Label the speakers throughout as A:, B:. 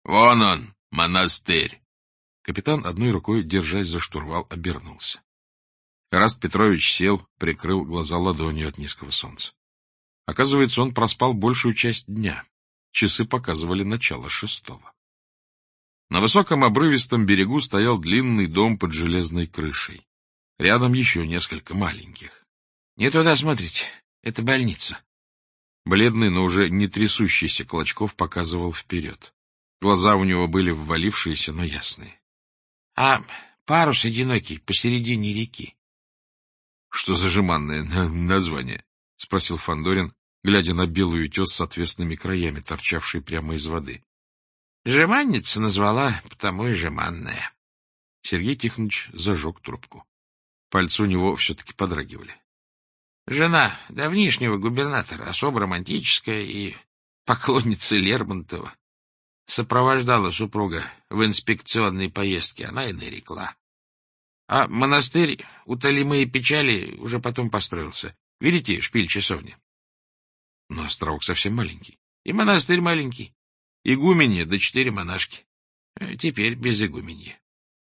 A: — Вон он, монастырь. Капитан, одной рукой, держась за штурвал, обернулся. Эраст Петрович сел, прикрыл глаза ладонью от низкого солнца. Оказывается, он проспал большую часть дня. Часы показывали начало 6-го. На высоком обрывистом берегу стоял длинный дом под железной крышей. Рядом еще несколько маленьких. — Не туда смотрите, это больница. Бледный, но уже не трясущийся Клочков показывал вперед. Глаза у него были ввалившиеся, но ясные. — А парус одинокий посередине реки. — Что за жеманное название? — спросил Фандорин, глядя на белую тес с отвесными краями, торчавшей прямо из воды. — Жеманница назвала, потому и жеманная. Сергей Тихонович зажег трубку. Пальцы у него все-таки подрагивали. Жена давнишнего губернатора, особо романтическая и поклонница Лермонтова. Сопровождала супруга в инспекционной поездке, она и нарекла. А монастырь, утолимые печали, уже потом построился. Видите, шпиль часовни? Но островок совсем маленький. И монастырь маленький. Игуменья да 4 монашки. Теперь без игуменья.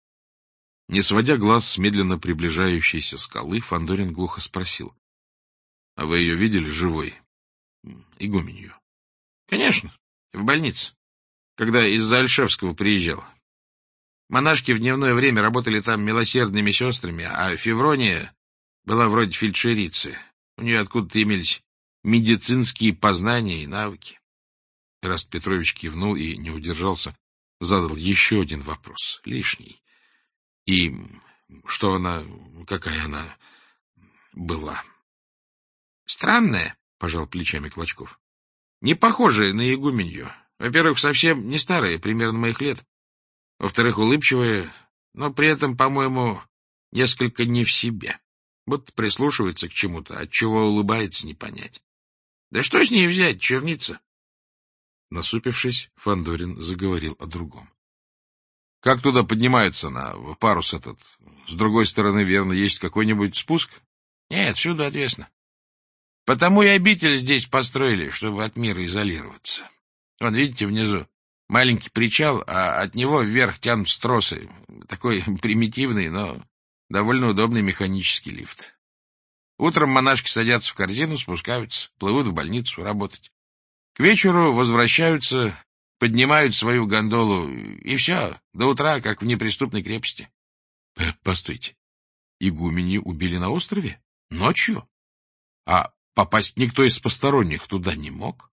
A: Не сводя глаз с медленно приближающейся скалы, Фандорин глухо спросил. — А вы ее видели живой? Игуменью? — Конечно, в больнице, когда из-за Альшевского приезжал. Монашки в дневное время работали там милосердными сестрами, а Феврония была вроде фельдшерицы. У нее откуда-то имелись медицинские познания и навыки. Эраст Петрович кивнул и не удержался, задал еще один вопрос, лишний. И что она, какая она была? — Странная, — пожал плечами Клочков. — Не похожая на игуменью. Во-первых, совсем не старая, примерно моих лет. Во-вторых, улыбчивая, но при этом, по-моему, несколько не в себе. Будто прислушивается к чему-то, от чего улыбается, не понять. Да что с ней взять, черница? Насупившись, Фандорин заговорил о другом. — Как туда поднимаются, в парус этот? С другой стороны, верно, есть какой-нибудь спуск? — Нет, всюду отвесно. Потому и обитель здесь построили, чтобы от мира изолироваться. Вон, видите, внизу маленький причал, а от него вверх тянутся тросы. Такой примитивный, но довольно удобный механический лифт. Утром монашки садятся в корзину, спускаются, плывут в больницу работать. К вечеру возвращаются, поднимают свою гондолу, и все, до утра, как в неприступной крепости. — Постойте, игумени убили на острове? Ночью? А попасть никто из посторонних туда не мог?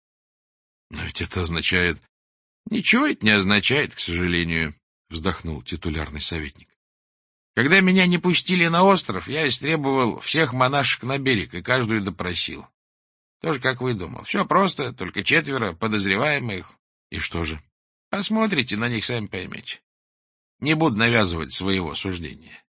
A: Но ведь это означает... — Ничего это не означает, к сожалению, — вздохнул титулярный советник. Когда меня не пустили на остров, я истребовал всех монашек на берег и каждую допросил. Тоже как вы думал. Все просто, только 4 подозреваемых. И что же? Посмотрите на них, сами поймете. Не буду навязывать своего суждения.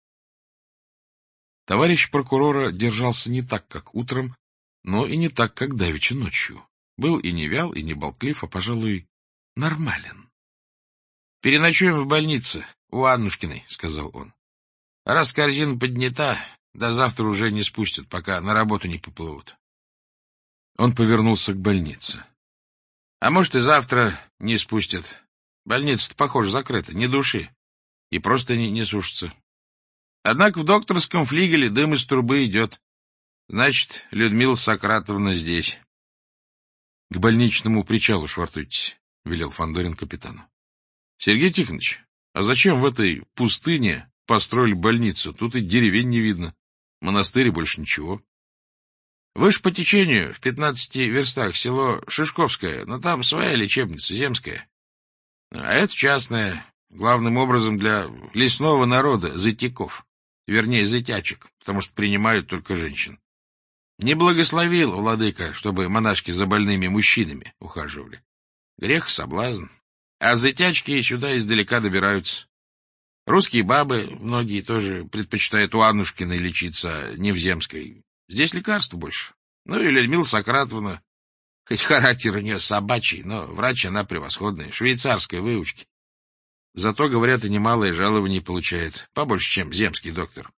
A: Товарищ прокурора держался не так, как утром, но и не так, как давеча ночью. Был и не вял, и не болтлив, а, пожалуй, нормален. — Переночуем в больнице у Аннушкиной, — сказал он. — Раз корзина поднята, до завтра уже не спустят, пока на работу не поплывут. Он повернулся к больнице. — А может, и завтра не спустят. Больница-то, похоже, закрыта, ни души. И просто не сушится. Однако в докторском флигеле дым из трубы идет. Значит, Людмила Сократовна здесь. — К больничному причалу швартуйтесь, — велел Фандорин капитану. — Сергей Тихонович, а зачем в этой пустыне построили больницу? Тут и деревень не видно. Монастырь и больше ничего. Выше по течению, в 15 верстах, село Шишковское, но там своя лечебница, земская. А это частная, главным образом для лесного народа, зытяков. Вернее, зытячек, потому что принимают только женщин. Не благословил владыка, чтобы монашки за больными мужчинами ухаживали. Грех, соблазн. А зытячки сюда издалека добираются. Русские бабы, многие тоже предпочитают у Аннушкиной лечиться, не в земской. Здесь лекарств больше. Ну и Людмила Сократовна, хоть характер у нее собачий, но врач она превосходная, швейцарской выучки. Зато, говорят, и немалое жалование получает, побольше, чем земский доктор.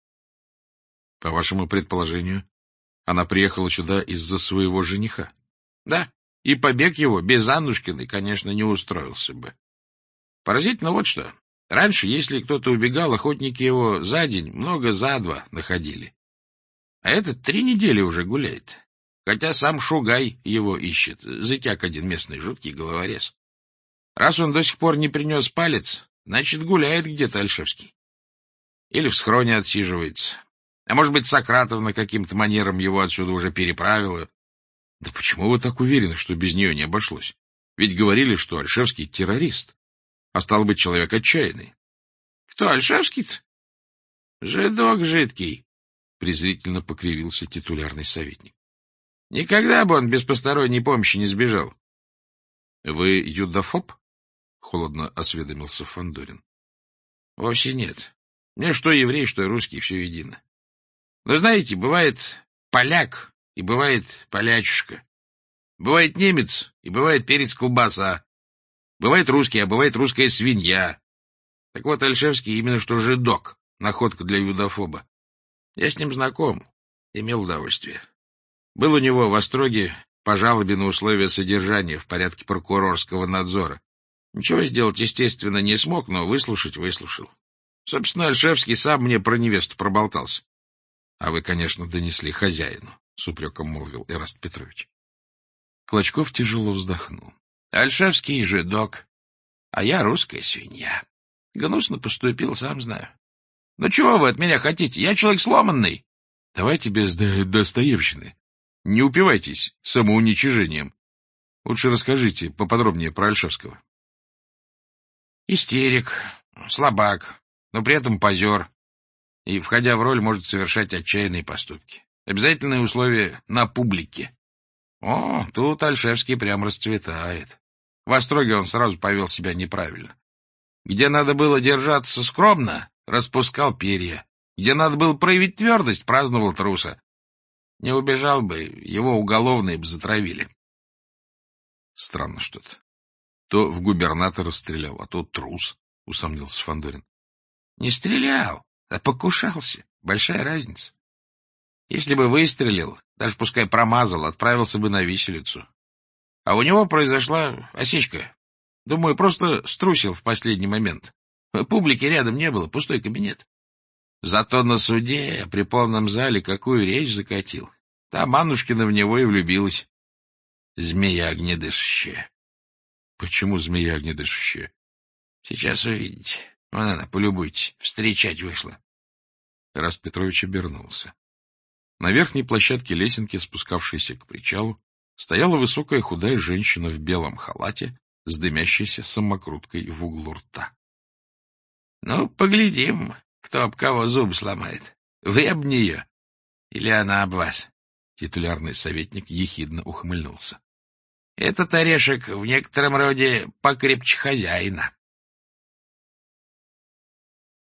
A: — По вашему предположению, она приехала сюда из-за своего жениха? — Да, и побег его без Аннушкиной, конечно, не устроился бы. Поразительно вот что. Раньше, если кто-то убегал, охотники его за день, много за два находили. А этот 3 недели уже гуляет. Хотя сам Шугай его ищет. Зытяк один местный, жуткий головорез. Раз он до сих пор не принес палец, значит, гуляет где-то Ольшевский. Или в схроне отсиживается. А может быть, Сократовна каким-то манером его отсюда уже переправила. Да почему вы так уверены, что без нее не обошлось? Ведь говорили, что Ольшевский террорист, а стал быть, человек отчаянный. — Кто, Ольшевский-то? — Жидок жидкий, — презрительно покривился титулярный советник. — Никогда бы он без посторонней помощи не сбежал. — Вы юдофоб? — холодно осведомился Фандорин. — Вовсе нет. Мне что еврей, что русский, все едино. Но знаете, бывает поляк и бывает полячушка. Бывает немец и бывает перец-колбаса. Бывает русский, а бывает русская свинья. Так вот, Ольшевский именно что жидок, находка для юдофоба. Я с ним знаком, имел удовольствие. Был у него в Остроге по жалобе на условия содержания в порядке прокурорского надзора. Ничего сделать, естественно, не смог, но выслушать выслушал. Собственно, Ольшевский сам мне про невесту проболтался. — А вы, конечно, донесли хозяину, — с упреком молвил Эраст Петрович. Клочков тяжело вздохнул. — Ольшевский жидок, а я русская свинья. Гнусно поступил, сам знаю. Ну чего вы от меня хотите? Я человек сломанный. Давайте без достоевщины. Не упивайтесь самоуничижением. Лучше расскажите поподробнее про Ольшевского. Истерик, слабак, но при этом позер. И, входя в роль, может совершать отчаянные поступки. Обязательное условие — на публике. О, тут Ольшевский прям расцветает. В Остроге он сразу повел себя неправильно. Где надо было держаться скромно, распускал перья. Где надо было проявить твердость, праздновал труса. Не убежал бы, его уголовные бы затравили. Странно что-то. То в губернатора стрелял, а то трус, — усомнился Фандорин. Не стрелял, а покушался. Большая разница. Если бы выстрелил, даже пускай промазал, отправился бы на виселицу. А у него произошла осечка. Думаю, просто струсил в последний момент. Публики рядом не было, пустой кабинет. Зато на суде, при полном зале, какую речь закатил. Там Аннушкина в него и влюбилась. Змея огнедышащая. Почему змея огнедышащая? Сейчас увидите. Вон она, полюбуйтесь, встречать вышла. Эраст Петрович обернулся. На верхней площадке лесенки, спускавшейся к причалу, стояла высокая худая женщина в белом халате с дымящейся самокруткой в углу рта. — Ну, поглядим, кто об кого зубы сломает. Вы об нее или она об вас? Титулярный советник ехидно ухмыльнулся. — Этот орешек в некотором роде покрепче хозяина.